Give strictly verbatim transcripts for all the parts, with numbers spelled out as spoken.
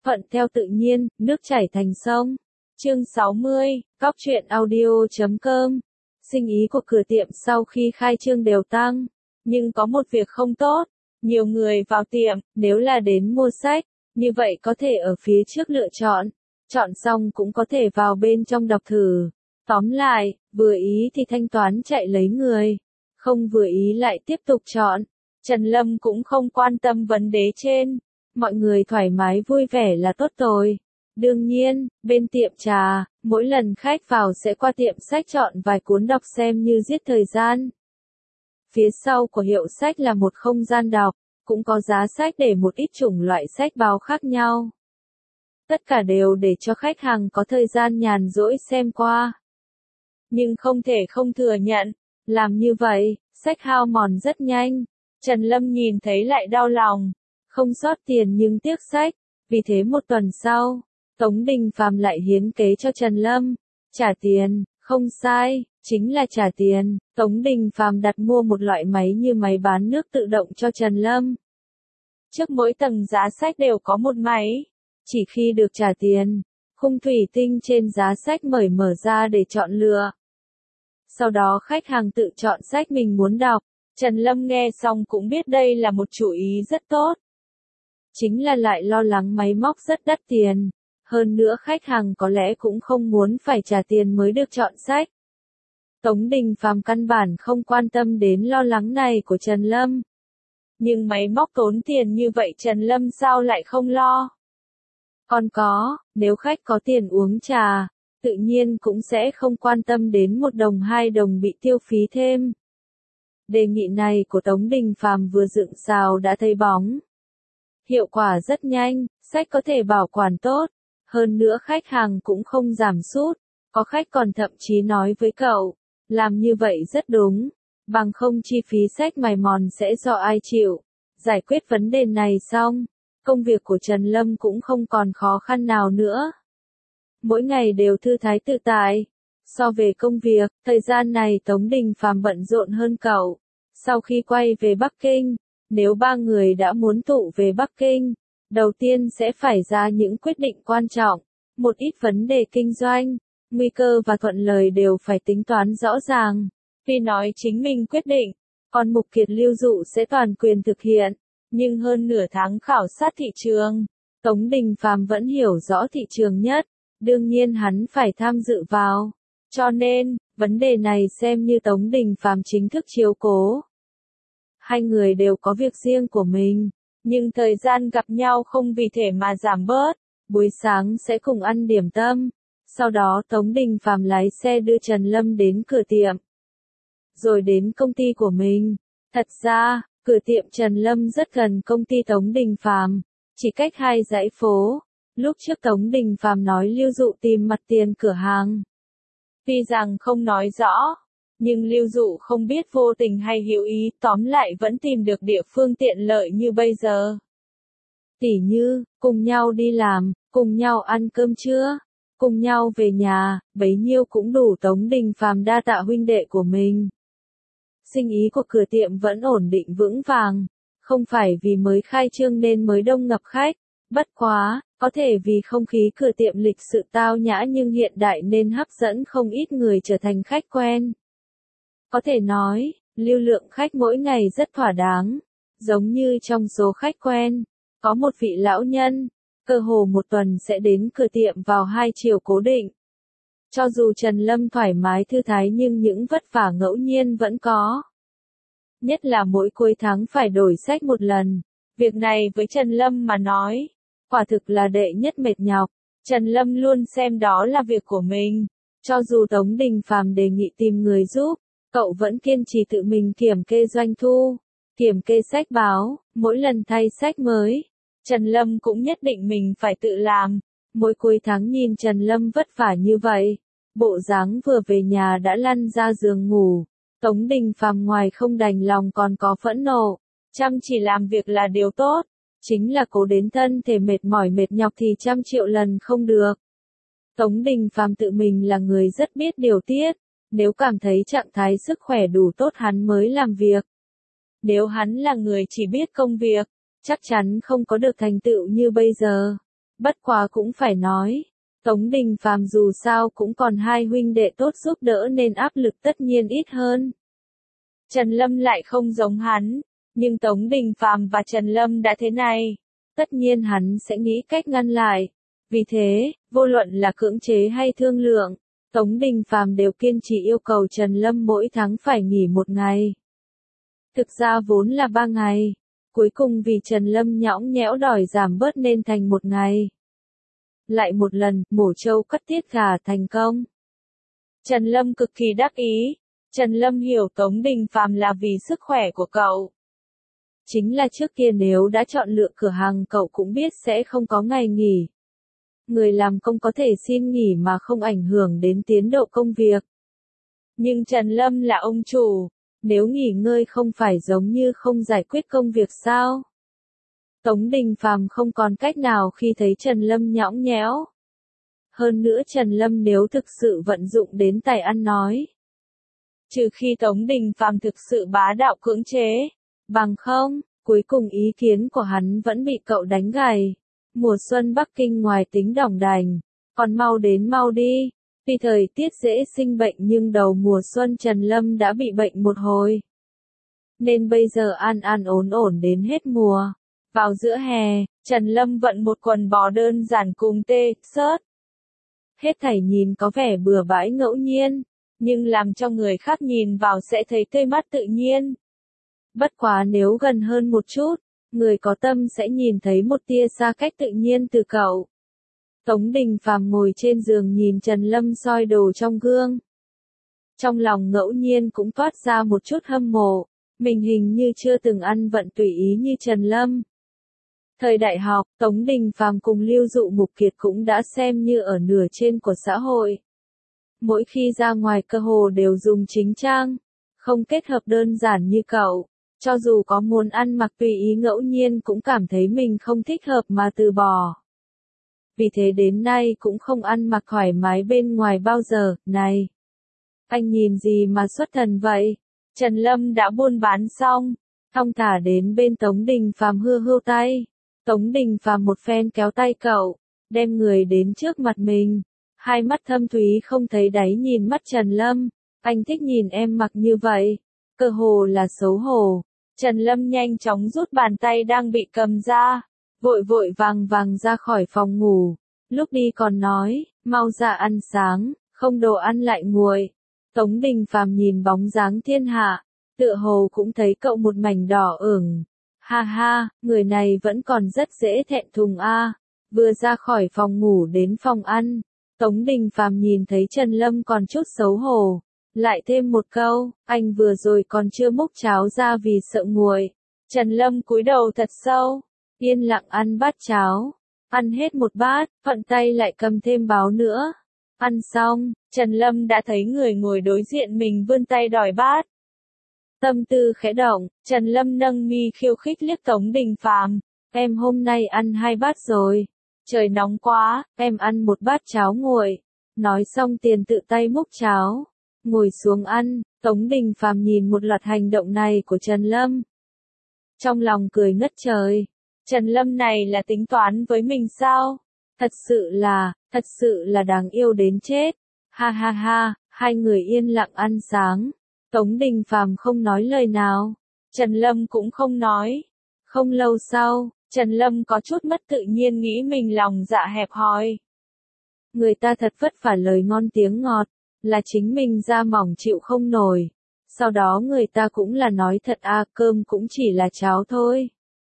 Thuận theo tự nhiên, nước chảy thành sông. Chương sáu mươi, Cóc truyện audio chấm com. Sinh ý của cửa tiệm sau khi khai trương đều tăng, nhưng có một việc không tốt, nhiều người vào tiệm, nếu là đến mua sách, như vậy có thể ở phía trước lựa chọn, chọn xong cũng có thể vào bên trong đọc thử. Tóm lại, vừa ý thì thanh toán chạy lấy người, không vừa ý lại tiếp tục chọn. Trần Lâm cũng không quan tâm vấn đề trên, mọi người thoải mái vui vẻ là tốt rồi. Đương nhiên, bên tiệm trà, mỗi lần khách vào sẽ qua tiệm sách chọn vài cuốn đọc xem như giết thời gian. Phía sau của hiệu sách là một không gian đọc, cũng có giá sách để một ít chủng loại sách báo khác nhau. Tất cả đều để cho khách hàng có thời gian nhàn rỗi xem qua. Nhưng không thể không thừa nhận, làm như vậy, sách hao mòn rất nhanh. Trần Lâm nhìn thấy lại đau lòng, không sót tiền nhưng tiếc sách, vì thế một tuần sau, Tống Đình Phàm lại hiến kế cho Trần Lâm, trả tiền, không sai, chính là trả tiền. Tống Đình Phàm đặt mua một loại máy như máy bán nước tự động cho Trần Lâm. Trước mỗi tầng giá sách đều có một máy, chỉ khi được trả tiền, khung thủy tinh trên giá sách mời mở ra để chọn lựa. Sau đó khách hàng tự chọn sách mình muốn đọc. Trần Lâm nghe xong cũng biết đây là một chủ ý rất tốt. Chính là lại lo lắng máy móc rất đắt tiền. Hơn nữa khách hàng có lẽ cũng không muốn phải trả tiền mới được chọn sách. Tống Đình Phàm căn bản không quan tâm đến lo lắng này của Trần Lâm. Nhưng máy móc tốn tiền như vậy Trần Lâm sao lại không lo? Còn có, nếu khách có tiền uống trà, tự nhiên cũng sẽ không quan tâm đến một đồng hai đồng bị tiêu phí thêm. Đề nghị này của Tống Đình Phàm vừa dựng xào đã thấy bóng. Hiệu quả rất nhanh, sách có thể bảo quản tốt, hơn nữa khách hàng cũng không giảm sút, có khách còn thậm chí nói với cậu, làm như vậy rất đúng, bằng không chi phí sách mài mòn sẽ do ai chịu. Giải quyết vấn đề này xong, công việc của Trần Lâm cũng không còn khó khăn nào nữa. Mỗi ngày đều thư thái tự tại. So về công việc, thời gian này Tống Đình Phàm bận rộn hơn cậu. Sau khi quay về Bắc Kinh, nếu ba người đã muốn tụ về Bắc Kinh, đầu tiên sẽ phải ra những quyết định quan trọng, một ít vấn đề kinh doanh, nguy cơ và thuận lợi đều phải tính toán rõ ràng. Vì nói chính mình quyết định, còn Mục Kiệt Lưu Dụ sẽ toàn quyền thực hiện, nhưng hơn nửa tháng khảo sát thị trường, Tống Đình Phàm vẫn hiểu rõ thị trường nhất, đương nhiên hắn phải tham dự vào. Cho nên, vấn đề này xem như Tống Đình Phàm chính thức chiếu cố. Hai người đều có việc riêng của mình, nhưng thời gian gặp nhau không vì thế mà giảm bớt. Buổi sáng sẽ cùng ăn điểm tâm, sau đó Tống Đình Phàm lái xe đưa Trần Lâm đến cửa tiệm, rồi đến công ty của mình. Thật ra, cửa tiệm Trần Lâm rất gần công ty Tống Đình Phàm, chỉ cách hai dãy phố. Lúc trước Tống Đình Phàm nói Lưu Dụ tìm mặt tiền cửa hàng. Tuy rằng không nói rõ, nhưng Lưu Dụ không biết vô tình hay hữu ý, tóm lại vẫn tìm được địa phương tiện lợi như bây giờ. Tỉ như, cùng nhau đi làm, cùng nhau ăn cơm trưa, cùng nhau về nhà, bấy nhiêu cũng đủ. Tống Đình Phàm đa tạ huynh đệ của mình. Sinh ý của cửa tiệm vẫn ổn định vững vàng, không phải vì mới khai trương nên mới đông ngập khách, bất quá, có thể vì không khí cửa tiệm lịch sự tao nhã nhưng hiện đại nên hấp dẫn không ít người trở thành khách quen. Có thể nói, lưu lượng khách mỗi ngày rất thỏa đáng, giống như trong số khách quen, có một vị lão nhân, cơ hồ một tuần sẽ đến cửa tiệm vào hai chiều cố định. Cho dù Trần Lâm thoải mái thư thái nhưng những vất vả ngẫu nhiên vẫn có. Nhất là mỗi cuối tháng phải đổi sách một lần, việc này với Trần Lâm mà nói, quả thực là đệ nhất mệt nhọc. Trần Lâm luôn xem đó là việc của mình, cho dù Tống Đình Phàm đề nghị tìm người giúp, cậu vẫn kiên trì tự mình kiểm kê doanh thu, kiểm kê sách báo, mỗi lần thay sách mới. Trần Lâm cũng nhất định mình phải tự làm. Mỗi cuối tháng nhìn Trần Lâm vất vả như vậy, bộ dáng vừa về nhà đã lăn ra giường ngủ, Tống Đình Phàm ngoài không đành lòng còn có phẫn nộ. Chăm chỉ làm việc là điều tốt, chính là cố đến thân thể mệt mỏi mệt nhọc thì trăm triệu lần không được. Tống Đình Phàm tự mình là người rất biết điều tiết, nếu cảm thấy trạng thái sức khỏe đủ tốt hắn mới làm việc. Nếu hắn là người chỉ biết công việc, chắc chắn không có được thành tựu như bây giờ. Bất quá cũng phải nói, Tống Đình Phàm dù sao cũng còn hai huynh đệ tốt giúp đỡ nên áp lực tất nhiên ít hơn. Trần Lâm lại không giống hắn, nhưng Tống Đình Phàm và Trần Lâm đã thế này, tất nhiên hắn sẽ nghĩ cách ngăn lại. Vì thế, vô luận là cưỡng chế hay thương lượng, Tống Đình Phàm đều kiên trì yêu cầu Trần Lâm mỗi tháng phải nghỉ một ngày. Thực ra vốn là ba ngày, cuối cùng vì Trần Lâm nhõng nhẽo đòi giảm bớt nên thành một ngày. Lại một lần, mổ trâu cắt tiết gà thành công. Trần Lâm cực kỳ đắc ý, Trần Lâm hiểu Tống Đình Phàm là vì sức khỏe của cậu. Chính là trước kia nếu đã chọn lựa cửa hàng cậu cũng biết sẽ không có ngày nghỉ. Người làm công có thể xin nghỉ mà không ảnh hưởng đến tiến độ công việc. Nhưng Trần Lâm là ông chủ, nếu nghỉ ngơi không phải giống như không giải quyết công việc sao? Tống Đình Phàm không còn cách nào khi thấy Trần Lâm nhõng nhẽo. Hơn nữa Trần Lâm nếu thực sự vận dụng đến tài ăn nói. Trừ khi Tống Đình Phàm thực sự bá đạo cưỡng chế, bằng không, cuối cùng ý kiến của hắn vẫn bị cậu đánh gãy. Mùa xuân Bắc Kinh ngoài tính đỏng đành, còn mau đến mau đi. Tuy thời tiết dễ sinh bệnh nhưng đầu mùa xuân Trần Lâm đã bị bệnh một hồi. Nên bây giờ an an ổn ổn đến hết mùa. Vào giữa hè, Trần Lâm vận một quần bò đơn giản cùng tê, sớt. Hết thảy nhìn có vẻ bừa bãi ngẫu nhiên, nhưng làm cho người khác nhìn vào sẽ thấy tươi mát tự nhiên. Bất quá nếu gần hơn một chút, người có tâm sẽ nhìn thấy một tia xa cách tự nhiên từ cậu. Tống Đình Phàm ngồi trên giường nhìn Trần Lâm soi đồ trong gương. Trong lòng ngẫu nhiên cũng toát ra một chút hâm mộ, mình hình như chưa từng ăn vận tùy ý như Trần Lâm. Thời đại học, Tống Đình Phàm cùng Lưu Dụ Mục Kiệt cũng đã xem như ở nửa trên của xã hội. Mỗi khi ra ngoài cơ hồ đều dùng chính trang, không kết hợp đơn giản như cậu. Cho dù có muốn ăn mặc tùy ý ngẫu nhiên cũng cảm thấy mình không thích hợp mà từ bỏ. Vì thế đến nay cũng không ăn mặc thoải mái bên ngoài bao giờ. Này! Anh nhìn gì mà xuất thần vậy? Trần Lâm đã buôn bán xong, thong thả đến bên Tống Đình Phàm hư hưu tay. Tống Đình Phàm một phen kéo tay cậu, đem người đến trước mặt mình. Hai mắt thâm thúy không thấy đáy nhìn mắt Trần Lâm. Anh thích nhìn em mặc như vậy. Cơ hồ là xấu hổ. Trần Lâm nhanh chóng rút bàn tay đang bị cầm ra, vội vội vàng vàng ra khỏi phòng ngủ. Lúc đi còn nói, mau ra ăn sáng, không đồ ăn lại nguội. Tống Đình Phàm nhìn bóng dáng thiên hạ, tựa hồ cũng thấy cậu một mảnh đỏ ửng. Ha ha, người này vẫn còn rất dễ thẹn thùng a. Vừa ra khỏi phòng ngủ đến phòng ăn, Tống Đình Phàm nhìn thấy Trần Lâm còn chút xấu hổ. Lại thêm một câu, anh vừa rồi còn chưa múc cháo ra vì sợ nguội. Trần Lâm cúi đầu thật sâu, yên lặng ăn bát cháo. Ăn hết một bát, thuận tay lại cầm thêm báo nữa. Ăn xong, Trần Lâm đã thấy người ngồi đối diện mình vươn tay đòi bát. Tâm tư khẽ động, Trần Lâm nâng mi khiêu khích liếc Tống Đình Phàm. Em hôm nay ăn hai bát rồi. Trời nóng quá, em ăn một bát cháo nguội. Nói xong tiền tự tay múc cháo. Ngồi xuống ăn, Tống Đình Phàm nhìn một loạt hành động này của Trần Lâm. Trong lòng cười ngất trời. Trần Lâm này là tính toán với mình sao? Thật sự là, thật sự là đáng yêu đến chết. Ha ha ha, hai người yên lặng ăn sáng. Tống Đình Phàm không nói lời nào. Trần Lâm cũng không nói. Không lâu sau, Trần Lâm có chút mất tự nhiên nghĩ mình lòng dạ hẹp hòi. Người ta thật vất vả lời ngon tiếng ngọt, là chính mình da mỏng chịu không nổi. Sau đó người ta cũng là nói thật à, cơm cũng chỉ là cháo thôi.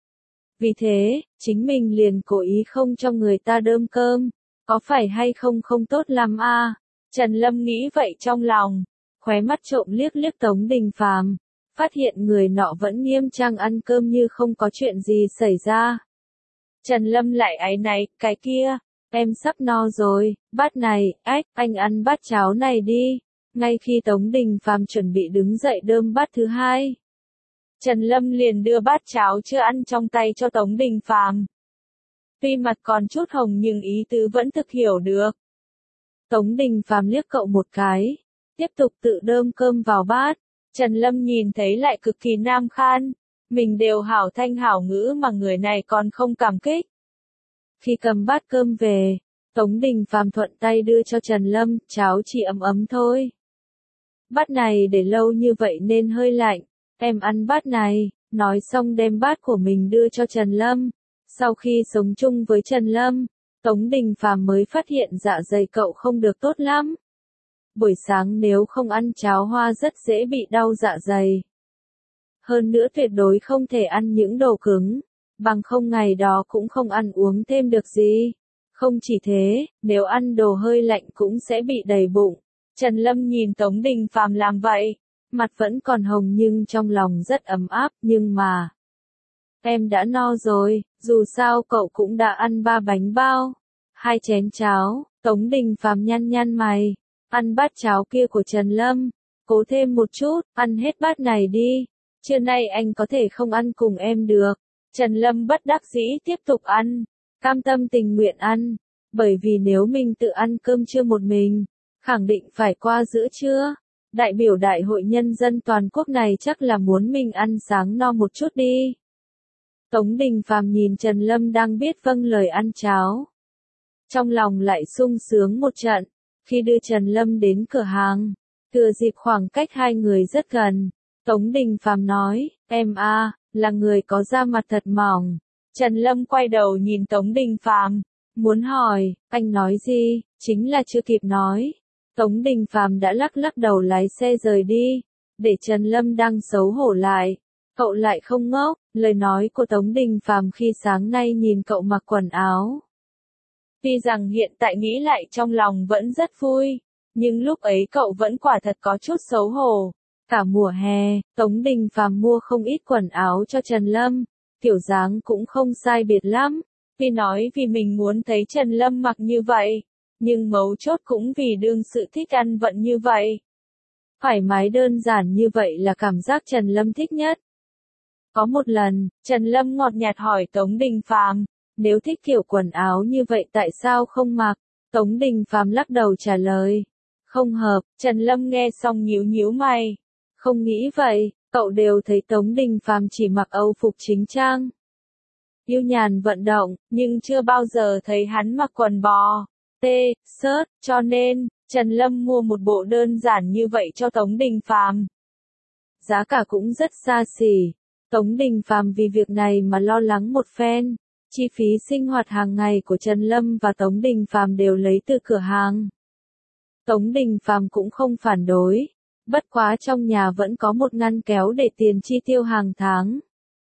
Vì thế, chính mình liền cố ý không cho người ta đơm cơm. Có phải hay không không tốt lắm à? Trần Lâm nghĩ vậy trong lòng. Khóe mắt trộm liếc liếc Tống Đình Phàm, phát hiện người nọ vẫn nghiêm trang ăn cơm như không có chuyện gì xảy ra. Trần Lâm lại áy náy, cái kia, em sắp no rồi, bát này, ách, anh ăn bát cháo này đi. Ngay khi Tống Đình Phàm chuẩn bị đứng dậy đơm bát thứ hai, Trần Lâm liền đưa bát cháo chưa ăn trong tay cho Tống Đình Phàm. Tuy mặt còn chút hồng nhưng ý tứ vẫn thực hiểu được. Tống Đình Phàm liếc cậu một cái, tiếp tục tự đơm cơm vào bát. Trần Lâm nhìn thấy lại cực kỳ nam khan, mình đều hảo thanh hảo ngữ mà người này còn không cảm kích. Khi cầm bát cơm về, Tống Đình Phàm thuận tay đưa cho Trần Lâm, cháo chỉ ấm ấm thôi. Bát này để lâu như vậy nên hơi lạnh, em ăn bát này, nói xong đem bát của mình đưa cho Trần Lâm. Sau khi sống chung với Trần Lâm, Tống Đình Phàm mới phát hiện dạ dày cậu không được tốt lắm. Buổi sáng nếu không ăn cháo hoa rất dễ bị đau dạ dày. Hơn nữa tuyệt đối không thể ăn những đồ cứng, bằng không ngày đó cũng không ăn uống thêm được gì. Không chỉ thế, nếu ăn đồ hơi lạnh cũng sẽ bị đầy bụng. Trần Lâm nhìn Tống Đình Phàm làm vậy, mặt vẫn còn hồng nhưng trong lòng rất ấm áp, nhưng mà... Em đã no rồi, dù sao cậu cũng đã ăn ba bánh bao, hai chén cháo. Tống Đình Phàm nhăn nhăn mày, ăn bát cháo kia của Trần Lâm, cố thêm một chút, ăn hết bát này đi, trưa nay anh có thể không ăn cùng em được. Trần Lâm bất đắc dĩ tiếp tục ăn, cam tâm tình nguyện ăn, bởi vì nếu mình tự ăn cơm trưa một mình, khẳng định phải qua giữa trưa. Đại biểu Đại hội Nhân dân toàn quốc này chắc là muốn mình ăn sáng no một chút đi. Tống Đình Phàm nhìn Trần Lâm đang biết vâng lời ăn cháo. Trong lòng lại sung sướng một trận, khi đưa Trần Lâm đến cửa hàng, thừa dịp khoảng cách hai người rất gần, Tống Đình Phàm nói, em a, là người có da mặt thật mỏng. Trần Lâm quay đầu nhìn Tống Đình Phàm, muốn hỏi, anh nói gì, chính là chưa kịp nói. Tống Đình Phàm đã lắc lắc đầu lái xe rời đi, để Trần Lâm đang xấu hổ lại. Cậu lại không ngốc, lời nói của Tống Đình Phàm khi sáng nay nhìn cậu mặc quần áo. Tuy rằng hiện tại nghĩ lại trong lòng vẫn rất vui, nhưng lúc ấy cậu vẫn quả thật có chút xấu hổ. Cả mùa hè, Tống Đình Phàm mua không ít quần áo cho Trần Lâm, kiểu dáng cũng không sai biệt lắm. Tuy nói vì mình muốn thấy Trần Lâm mặc như vậy, nhưng mấu chốt cũng vì đương sự thích ăn vận như vậy. Thoải mái đơn giản như vậy là cảm giác Trần Lâm thích nhất. Có một lần, Trần Lâm ngọt nhạt hỏi Tống Đình Phàm, nếu thích kiểu quần áo như vậy tại sao không mặc? Tống Đình Phàm lắc đầu trả lời, không hợp. Trần Lâm nghe xong nhíu nhíu mày, không nghĩ vậy, cậu đều thấy Tống Đình Phàm chỉ mặc âu phục chính trang, yêu nhàn vận động, nhưng chưa bao giờ thấy hắn mặc quần bò, tê, sớt, cho nên, Trần Lâm mua một bộ đơn giản như vậy cho Tống Đình Phàm. Giá cả cũng rất xa xỉ. Tống Đình Phàm vì việc này mà lo lắng một phen, chi phí sinh hoạt hàng ngày của Trần Lâm và Tống Đình Phàm đều lấy từ cửa hàng. Tống Đình Phàm cũng không phản đối, bất quá trong nhà vẫn có một ngăn kéo để tiền chi tiêu hàng tháng.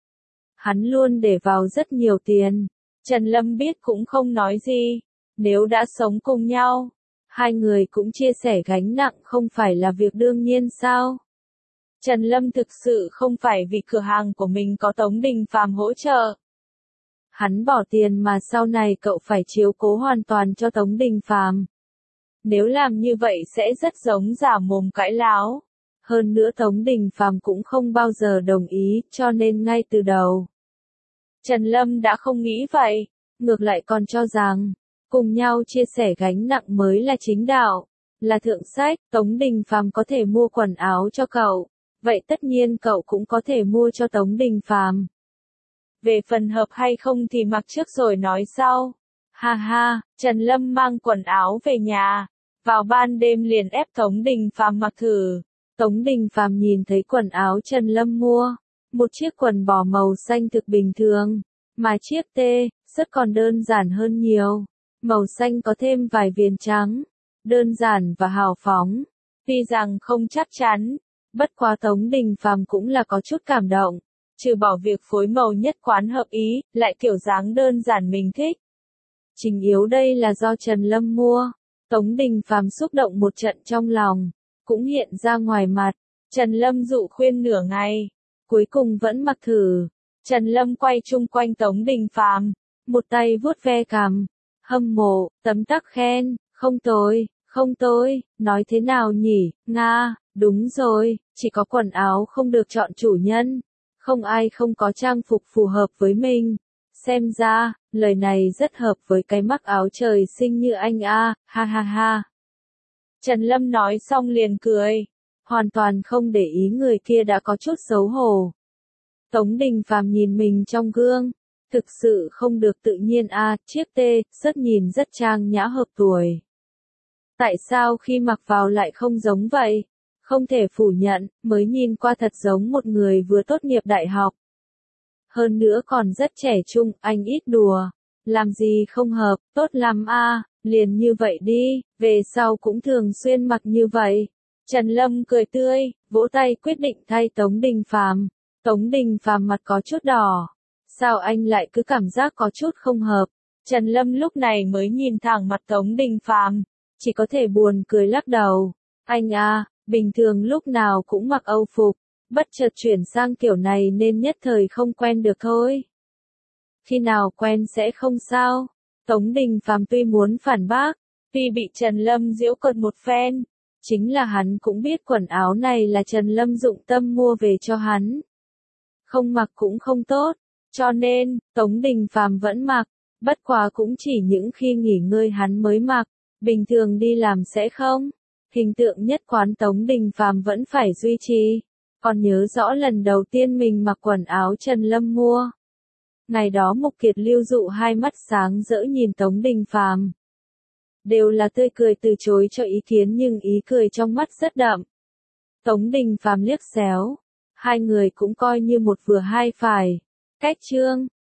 Hắn luôn để vào rất nhiều tiền, Trần Lâm biết cũng không nói gì, nếu đã sống cùng nhau, hai người cũng chia sẻ gánh nặng không phải là việc đương nhiên sao? Trần Lâm thực sự không phải vì cửa hàng của mình có Tống Đình Phàm hỗ trợ. Hắn bỏ tiền mà sau này cậu phải chiếu cố hoàn toàn cho Tống Đình Phàm. Nếu làm như vậy sẽ rất giống giả mồm cãi láo. Hơn nữa Tống Đình Phàm cũng không bao giờ đồng ý, cho nên ngay từ đầu, Trần Lâm đã không nghĩ vậy, ngược lại còn cho rằng, cùng nhau chia sẻ gánh nặng mới là chính đạo, là thượng sách. Tống Đình Phàm có thể mua quần áo cho cậu, vậy tất nhiên cậu cũng có thể mua cho Tống Đình Phàm. Về phần hợp hay không thì mặc trước rồi nói sau. Ha ha, Trần Lâm mang quần áo về nhà, vào ban đêm liền ép Tống Đình Phàm mặc thử. Tống Đình Phàm nhìn thấy quần áo Trần Lâm mua, một chiếc quần bò màu xanh thực bình thường, mà chiếc tê, rất còn đơn giản hơn nhiều. Màu xanh có thêm vài viền trắng, đơn giản và hào phóng. Tuy rằng không chắc chắn, bất quá Tống Đình Phàm cũng là có chút cảm động, trừ bỏ việc phối màu nhất quán hợp ý, lại kiểu dáng đơn giản mình thích. Chính yếu đây là do Trần Lâm mua, Tống Đình Phàm xúc động một trận trong lòng, cũng hiện ra ngoài mặt. Trần Lâm dụ khuyên nửa ngày, cuối cùng vẫn mặc thử. Trần Lâm quay chung quanh Tống Đình Phàm, một tay vuốt ve cằm, hâm mộ, tấm tắc khen, không tồi, không tồi, nói thế nào nhỉ, Nga, đúng rồi, chỉ có quần áo không được chọn chủ nhân, không ai không có trang phục phù hợp với mình. Xem ra, lời này rất hợp với cái mắc áo trời sinh như anh a, ha ha ha. Trần Lâm nói xong liền cười, hoàn toàn không để ý người kia đã có chút xấu hổ. Tống Đình Phàm nhìn mình trong gương, Thực sự không được tự nhiên a, à, chiếc tê, rất nhìn rất trang nhã hợp tuổi. Tại sao khi mặc vào lại không giống vậy? Không thể phủ nhận, mới nhìn qua thật giống một người vừa tốt nghiệp đại học. Hơn nữa còn rất trẻ trung, anh ít đùa. Làm gì không hợp, tốt lắm a, à, liền như vậy đi, về sau cũng thường xuyên mặc như vậy. Trần Lâm cười tươi, vỗ tay quyết định thay Tống Đình Phàm. Tống Đình Phàm mặt có chút đỏ. Sao anh lại cứ cảm giác có chút không hợp? Trần Lâm lúc này mới nhìn thẳng mặt Tống Đình Phàm, chỉ có thể buồn cười lắc đầu. Anh à, bình thường lúc nào cũng mặc Âu phục, bất chợt chuyển sang kiểu này nên nhất thời không quen được thôi. Khi nào quen sẽ không sao. Tống Đình Phàm tuy muốn phản bác, tuy bị Trần Lâm giễu cợt một phen, chính là hắn cũng biết quần áo này là Trần Lâm dụng tâm mua về cho hắn. Không mặc cũng không tốt, cho nên, Tống Đình Phàm vẫn mặc, bất quá cũng chỉ những khi nghỉ ngơi hắn mới mặc, bình thường đi làm sẽ không. Hình tượng nhất quán Tống Đình Phàm vẫn phải duy trì. Còn nhớ rõ lần đầu tiên mình mặc quần áo Trần Lâm mua. Ngày đó Mục Kiệt Lưu dụ hai mắt sáng rỡ nhìn Tống Đình Phàm. Đều là tươi cười từ chối cho ý kiến nhưng ý cười trong mắt rất đậm. Tống Đình Phàm liếc xéo. Hai người cũng coi như một vừa hai phải. Cách chương.